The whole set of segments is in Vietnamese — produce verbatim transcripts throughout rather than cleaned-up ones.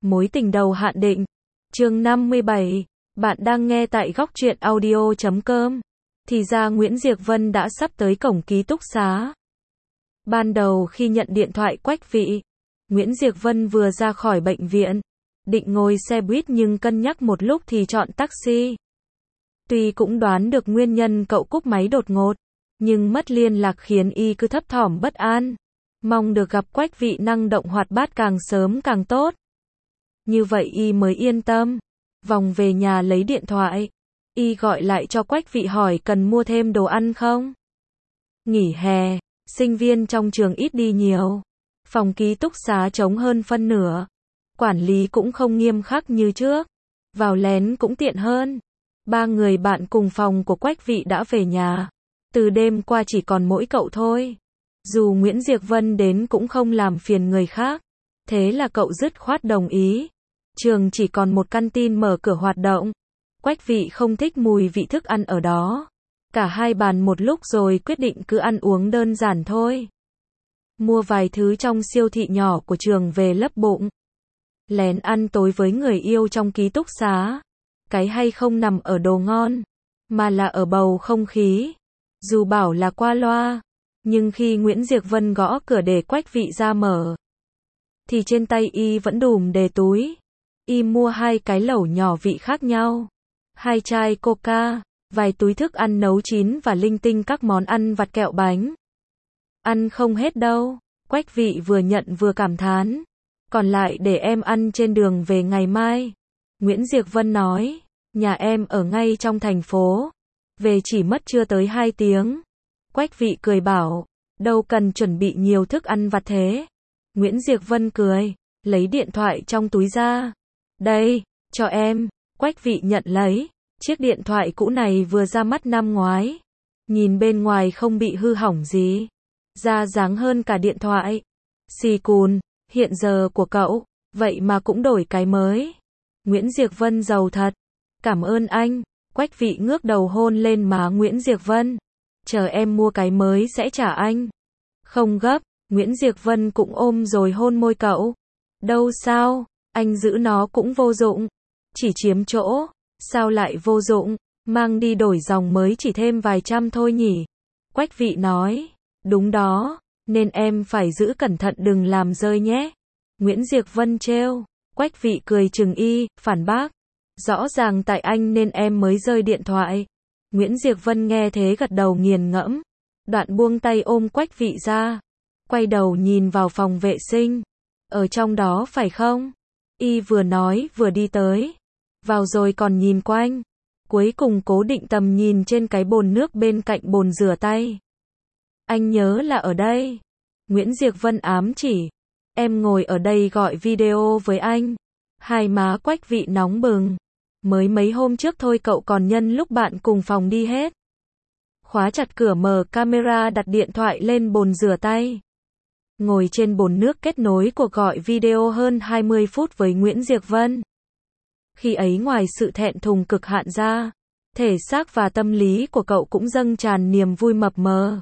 Mối tình đầu hạn định. Chương năm mươi bảy. Bạn đang nghe tại góc truyện audio chấm com. Thì ra Nguyễn Diệc Vân đã sắp tới cổng ký túc xá. Ban đầu khi nhận điện thoại Quách Vị, Nguyễn Diệc Vân vừa ra khỏi bệnh viện, định ngồi xe buýt nhưng cân nhắc một lúc thì chọn taxi. Tuy cũng đoán được nguyên nhân cậu cúp máy đột ngột, nhưng mất liên lạc khiến y cứ thấp thỏm bất an, mong được gặp Quách Vị năng động hoạt bát càng sớm càng tốt. Như vậy y mới yên tâm. Vòng về nhà lấy điện thoại, y gọi lại cho Quách Vị hỏi cần mua thêm đồ ăn không? Nghỉ hè, sinh viên trong trường ít đi nhiều. Phòng ký túc xá trống hơn phân nửa. Quản lý cũng không nghiêm khắc như trước. Vào lén cũng tiện hơn. Ba người bạn cùng phòng của Quách Vị đã về nhà. Từ đêm qua chỉ còn mỗi cậu thôi. Dù Nguyễn Diệc Vân đến cũng không làm phiền người khác. Thế là cậu dứt khoát đồng ý. Trường chỉ còn một căn tin mở cửa hoạt động. Quách Vị không thích mùi vị thức ăn ở đó. Cả hai bàn một lúc rồi quyết định cứ ăn uống đơn giản thôi. Mua vài thứ trong siêu thị nhỏ của trường về lấp bụng. Lén ăn tối với người yêu trong ký túc xá. Cái hay không nằm ở đồ ngon, mà là ở bầu không khí. Dù bảo là qua loa, nhưng khi Nguyễn Diệc Vân gõ cửa để Quách Vị ra mở, thì trên tay y vẫn đùm đề túi. Y mua hai cái lẩu nhỏ vị khác nhau, hai chai coca, vài túi thức ăn nấu chín và linh tinh các món ăn vặt kẹo bánh. Ăn không hết đâu, Quách Vị vừa nhận vừa cảm thán. Còn lại để em ăn trên đường về ngày mai. Nguyễn Diệc Vân nói, nhà em ở ngay trong thành phố, về chỉ mất chưa tới hai tiếng. Quách Vị cười bảo, đâu cần chuẩn bị nhiều thức ăn vặt thế. Nguyễn Diệc Vân cười, lấy điện thoại trong túi ra. Đây, cho em. Quách Vị nhận lấy. Chiếc điện thoại cũ này vừa ra mắt năm ngoái. Nhìn bên ngoài không bị hư hỏng gì. Da dáng hơn cả điện thoại. Xì cùn, hiện giờ của cậu, vậy mà cũng đổi cái mới. Nguyễn Diệc Vân giàu thật. Cảm ơn anh. Quách Vị ngước đầu hôn lên má Nguyễn Diệc Vân. Chờ em mua cái mới sẽ trả anh. Không gấp. Nguyễn Diệc Vân cũng ôm rồi hôn môi cậu. Đâu sao, anh giữ nó cũng vô dụng. Chỉ chiếm chỗ. Sao lại vô dụng, mang đi đổi dòng mới chỉ thêm vài trăm thôi nhỉ. Quách Vị nói, đúng đó, nên em phải giữ cẩn thận đừng làm rơi nhé. Nguyễn Diệc Vân trêu. Quách Vị cười chừng y, phản bác. Rõ ràng tại anh nên em mới rơi điện thoại. Nguyễn Diệc Vân nghe thế gật đầu nghiền ngẫm. Đoạn buông tay ôm Quách Vị ra. Quay đầu nhìn vào phòng vệ sinh. Ở trong đó phải không? Y vừa nói vừa đi tới. Vào rồi còn nhìn quanh. Cuối cùng cố định tầm nhìn trên cái bồn nước bên cạnh bồn rửa tay. Anh nhớ là ở đây. Nguyễn Diệc Vân ám chỉ. Em ngồi ở đây gọi video với anh. Hai má Quách Vị nóng bừng. Mới mấy hôm trước thôi cậu còn nhân lúc bạn cùng phòng đi hết. Khóa chặt cửa mở camera đặt điện thoại lên bồn rửa tay. Ngồi trên bồn nước kết nối cuộc gọi video hơn hai mươi phút với Nguyễn Diệc Vân. Khi ấy ngoài sự thẹn thùng cực hạn ra, thể xác và tâm lý của cậu cũng dâng tràn niềm vui mập mờ.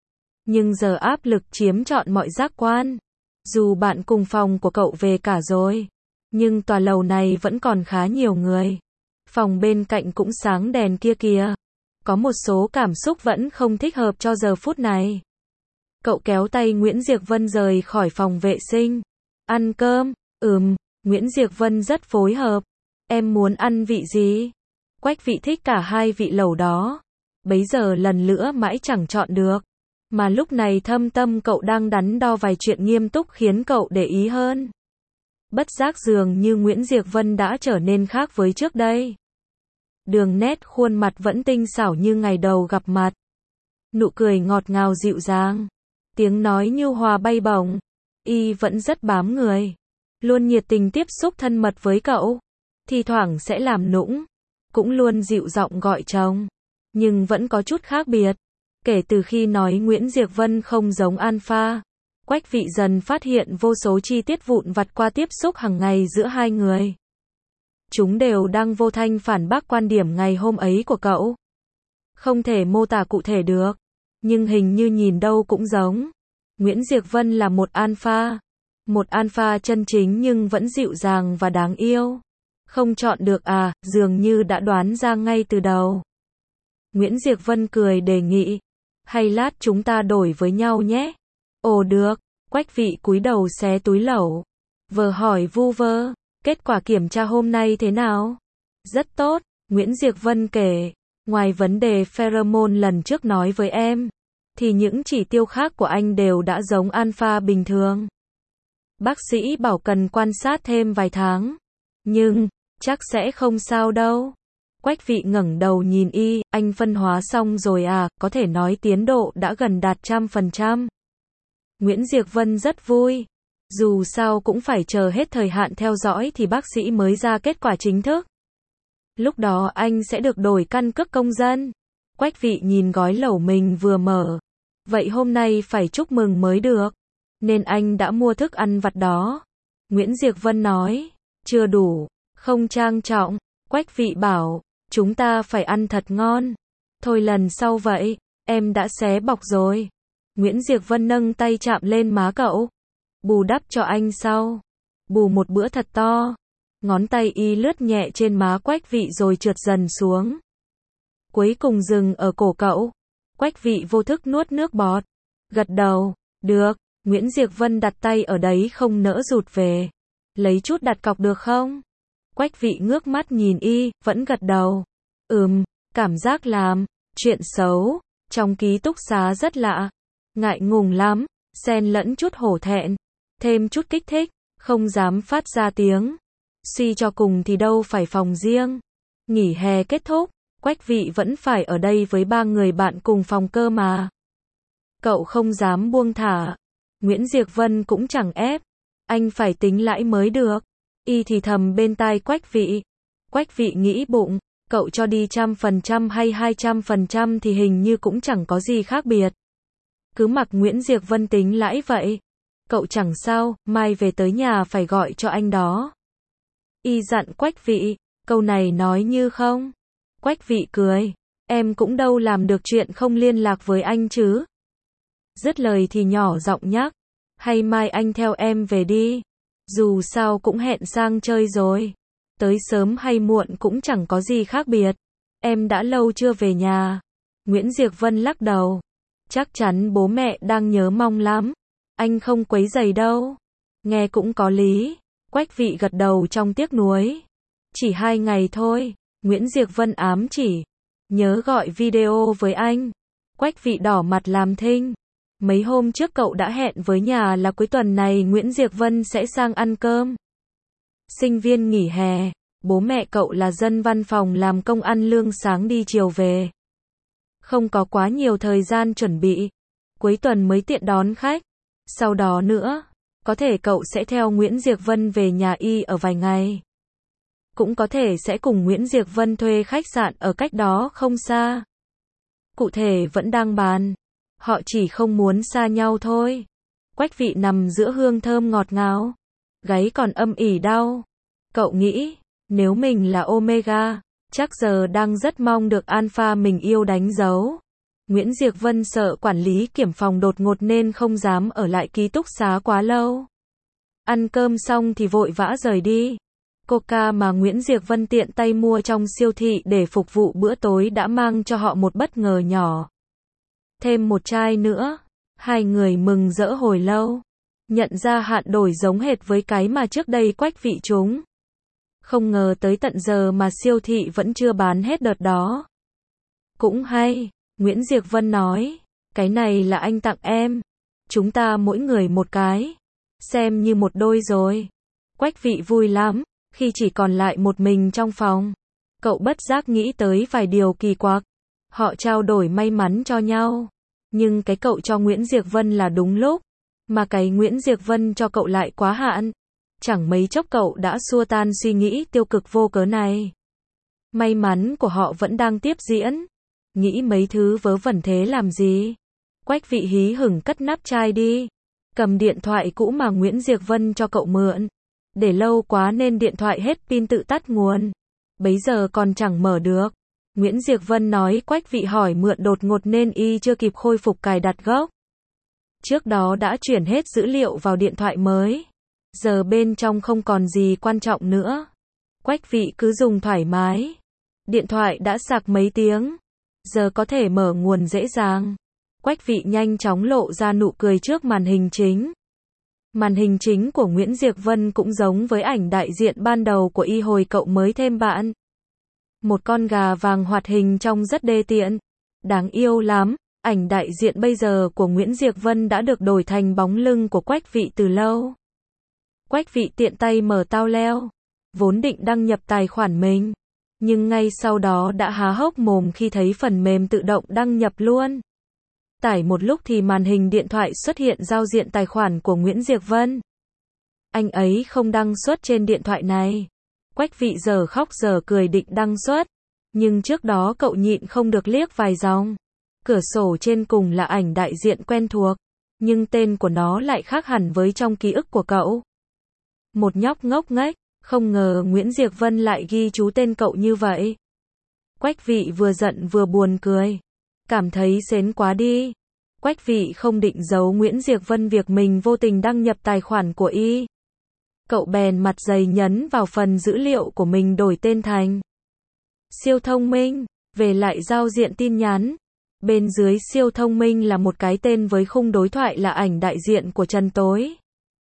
Nhưng giờ áp lực chiếm trọn mọi giác quan. Dù bạn cùng phòng của cậu về cả rồi, nhưng tòa lầu này vẫn còn khá nhiều người. Phòng bên cạnh cũng sáng đèn kia kìa. Có một số cảm xúc vẫn không thích hợp cho giờ phút này. Cậu kéo tay Nguyễn Diệc Vân rời khỏi phòng vệ sinh. Ăn cơm, ừm, Nguyễn Diệc Vân rất phối hợp. Em muốn ăn vị gì? Quách Vị thích cả hai vị lẩu đó. Bấy giờ lần nữa mãi chẳng chọn được. Mà lúc này thâm tâm cậu đang đắn đo vài chuyện nghiêm túc khiến cậu để ý hơn. Bất giác dường như Nguyễn Diệc Vân đã trở nên khác với trước đây. Đường nét khuôn mặt vẫn tinh xảo như ngày đầu gặp mặt. Nụ cười ngọt ngào dịu dàng. Tiếng nói nhu hòa bay bổng. Y vẫn rất bám người. Luôn nhiệt tình tiếp xúc thân mật với cậu. Thì thoảng sẽ làm nũng. Cũng luôn dịu giọng gọi chồng. Nhưng vẫn có chút khác biệt. Kể từ khi nói Nguyễn Diệc Vân không giống alpha, Quách Vị dần phát hiện vô số chi tiết vụn vặt qua tiếp xúc hàng ngày giữa hai người. Chúng đều đang vô thanh phản bác quan điểm ngày hôm ấy của cậu. Không thể mô tả cụ thể được, nhưng hình như nhìn đâu cũng giống. Nguyễn Diệc Vân là một alpha, Một alpha chân chính nhưng vẫn dịu dàng và đáng yêu. Không chọn được à, dường như đã đoán ra ngay từ đầu. Nguyễn Diệc Vân cười đề nghị. Hay lát chúng ta đổi với nhau nhé. Ồ được, Quách Vị cúi đầu xé túi lẩu. Vờ hỏi vu vơ, kết quả kiểm tra hôm nay thế nào? Rất tốt, Nguyễn Diệc Vân kể. Ngoài vấn đề pheromone lần trước nói với em, thì những chỉ tiêu khác của anh đều đã giống alpha bình thường. Bác sĩ bảo cần quan sát thêm vài tháng. Nhưng, chắc sẽ không sao đâu. Quách Vị ngẩng đầu nhìn y, anh phân hóa xong rồi à, có thể nói tiến độ đã gần đạt trăm phần trăm. Nguyễn Diệc Vân rất vui. Dù sao cũng phải chờ hết thời hạn theo dõi thì bác sĩ mới ra kết quả chính thức. Lúc đó anh sẽ được đổi căn cước công dân. Quách Vị nhìn gói lẩu mình vừa mở. Vậy hôm nay phải chúc mừng mới được. Nên anh đã mua thức ăn vặt đó. Nguyễn Diệc Vân nói. Chưa đủ, không trang trọng. Quách Vị bảo, chúng ta phải ăn thật ngon. Thôi lần sau vậy, em đã xé bọc rồi. Nguyễn Diệc Vân nâng tay chạm lên má cậu. Bù đắp cho anh sau. Bù một bữa thật to. Ngón tay y lướt nhẹ trên má Quách Vị rồi trượt dần xuống. Cuối cùng dừng ở cổ cậu. Quách Vị vô thức nuốt nước bọt. Gật đầu. Được. Nguyễn Diệc Vân đặt tay ở đấy không nỡ rụt về. Lấy chút đặt cọc được không? Quách Vị ngước mắt nhìn y, vẫn gật đầu. Ừm, cảm giác làm chuyện xấu trong ký túc xá rất lạ. Ngại ngùng lắm, xen lẫn chút hổ thẹn, thêm chút kích thích, không dám phát ra tiếng. Suy cho cùng thì đâu phải phòng riêng. Nghỉ hè kết thúc, Quách Vị vẫn phải ở đây với ba người bạn cùng phòng cơ mà. Cậu không dám buông thả. Nguyễn Diệc Vân cũng chẳng ép. Anh phải tính lãi mới được. Y thì thầm bên tai Quách Vị. Quách Vị nghĩ bụng, cậu cho đi trăm phần trăm hay hai trăm phần trăm thì hình như cũng chẳng có gì khác biệt. Cứ mặc Nguyễn Diệc Vân tính lãi vậy. Cậu chẳng sao, mai về tới nhà phải gọi cho anh đó. Y dặn Quách Vị, câu này nói như không. Quách Vị cười, em cũng đâu làm được chuyện không liên lạc với anh chứ. Dứt lời thì nhỏ giọng nhắc, hay mai anh theo em về đi. Dù sao cũng hẹn sang chơi rồi. Tới sớm hay muộn cũng chẳng có gì khác biệt. Em đã lâu chưa về nhà. Nguyễn Diệc Vân lắc đầu. Chắc chắn bố mẹ đang nhớ mong lắm. Anh không quấy rầy đâu. Nghe cũng có lý. Quách Vị gật đầu trong tiếc nuối. Chỉ hai ngày thôi. Nguyễn Diệc Vân ám chỉ. Nhớ gọi video với anh. Quách Vị đỏ mặt làm thinh. Mấy hôm trước cậu đã hẹn với nhà là cuối tuần này Nguyễn Diệc Vân sẽ sang ăn cơm. Sinh viên nghỉ hè, bố mẹ cậu là dân văn phòng làm công ăn lương sáng đi chiều về. Không có quá nhiều thời gian chuẩn bị. Cuối tuần mới tiện đón khách. Sau đó nữa, có thể cậu sẽ theo Nguyễn Diệc Vân về nhà y ở vài ngày. Cũng có thể sẽ cùng Nguyễn Diệc Vân thuê khách sạn ở cách đó không xa. Cụ thể vẫn đang bàn. Họ chỉ không muốn xa nhau thôi. Quách Vị nằm giữa hương thơm ngọt ngào. Gáy còn âm ỉ đau. Cậu nghĩ, nếu mình là Omega, chắc giờ đang rất mong được Alpha mình yêu đánh dấu. Nguyễn Diệc Vân sợ quản lý kiểm phòng đột ngột nên không dám ở lại ký túc xá quá lâu. Ăn cơm xong thì vội vã rời đi. Coca mà Nguyễn Diệc Vân tiện tay mua trong siêu thị để phục vụ bữa tối đã mang cho họ một bất ngờ nhỏ. Thêm một chai nữa. Hai người mừng rỡ hồi lâu. Nhận ra hạn đổi giống hệt với cái mà trước đây Quách Vị chúng. Không ngờ tới tận giờ mà siêu thị vẫn chưa bán hết đợt đó. Cũng hay, Nguyễn Diệc Vân nói. Cái này là anh tặng em. Chúng ta mỗi người một cái. Xem như một đôi rồi. Quách Vị vui lắm, khi chỉ còn lại một mình trong phòng. Cậu bất giác nghĩ tới vài điều kỳ quặc. Họ trao đổi may mắn cho nhau. Nhưng cái cậu cho Nguyễn Diệc Vân là đúng lúc. Mà cái Nguyễn Diệc Vân cho cậu lại quá hạn. Chẳng mấy chốc cậu đã xua tan suy nghĩ tiêu cực vô cớ này. May mắn của họ vẫn đang tiếp diễn. Nghĩ mấy thứ vớ vẩn thế làm gì. Quách Vị hí hửng cất nắp chai đi. Cầm điện thoại cũ mà Nguyễn Diệc Vân cho cậu mượn. Để lâu quá nên điện thoại hết pin tự tắt nguồn. Bấy giờ còn chẳng mở được. Nguyễn Diệc Vân nói Quách Vị hỏi mượn đột ngột nên y chưa kịp khôi phục cài đặt gốc. Trước đó đã chuyển hết dữ liệu vào điện thoại mới. Giờ bên trong không còn gì quan trọng nữa. Quách Vị cứ dùng thoải mái. Điện thoại đã sạc mấy tiếng. Giờ có thể mở nguồn dễ dàng. Quách Vị nhanh chóng lộ ra nụ cười trước màn hình chính. Màn hình chính của Nguyễn Diệc Vân cũng giống với ảnh đại diện ban đầu của y hồi cậu mới thêm bạn. Một con gà vàng hoạt hình trông rất đê tiện. Đáng yêu lắm. Ảnh đại diện bây giờ của Nguyễn Diệc Vân đã được đổi thành bóng lưng của Quách Vị từ lâu. Quách Vị tiện tay mở tao leo. Vốn định đăng nhập tài khoản mình. Nhưng ngay sau đó đã há hốc mồm khi thấy phần mềm tự động đăng nhập luôn. Tải một lúc thì màn hình điện thoại xuất hiện giao diện tài khoản của Nguyễn Diệc Vân. Anh ấy không đăng xuất trên điện thoại này. Quách Vị giờ khóc giờ cười định đăng xuất. Nhưng trước đó cậu nhịn không được liếc vài dòng. Cửa sổ trên cùng là ảnh đại diện quen thuộc. Nhưng tên của nó lại khác hẳn với trong ký ức của cậu. Một nhóc ngốc nghếch. Không ngờ Nguyễn Diệc Vân lại ghi chú tên cậu như vậy. Quách Vị vừa giận vừa buồn cười. Cảm thấy sến quá đi. Quách Vị không định giấu Nguyễn Diệc Vân việc mình vô tình đăng nhập tài khoản của y. Cậu bèn mặt dày nhấn vào phần dữ liệu của mình đổi tên thành siêu thông minh. Về lại giao diện tin nhắn. Bên dưới siêu thông minh là một cái tên với khung đối thoại là ảnh đại diện của Trần Tối.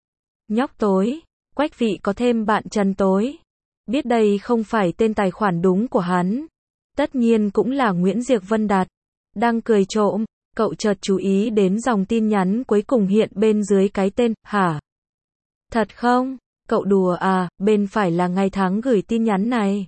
Nhóc Tối. Quách Vị có thêm bạn Trần Tối. Biết đây không phải tên tài khoản đúng của hắn. Tất nhiên cũng là Nguyễn Diệc Vân đặt. Đang cười trộm, cậu chợt chú ý đến dòng tin nhắn cuối cùng hiện bên dưới cái tên, hả? Thật không? Cậu đùa à, bên phải là ngày tháng gửi tin nhắn này.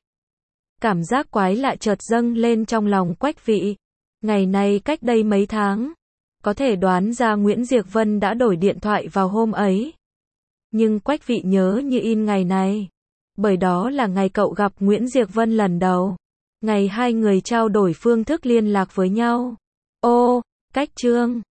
Cảm giác quái lạ chợt dâng lên trong lòng Quách Vị. Ngày này cách đây mấy tháng. Có thể đoán ra Nguyễn Diệc Vân đã đổi điện thoại vào hôm ấy. Nhưng Quách Vị nhớ như in ngày này. Bởi đó là ngày cậu gặp Nguyễn Diệc Vân lần đầu. Ngày hai người trao đổi phương thức liên lạc với nhau. Ô, cách chương.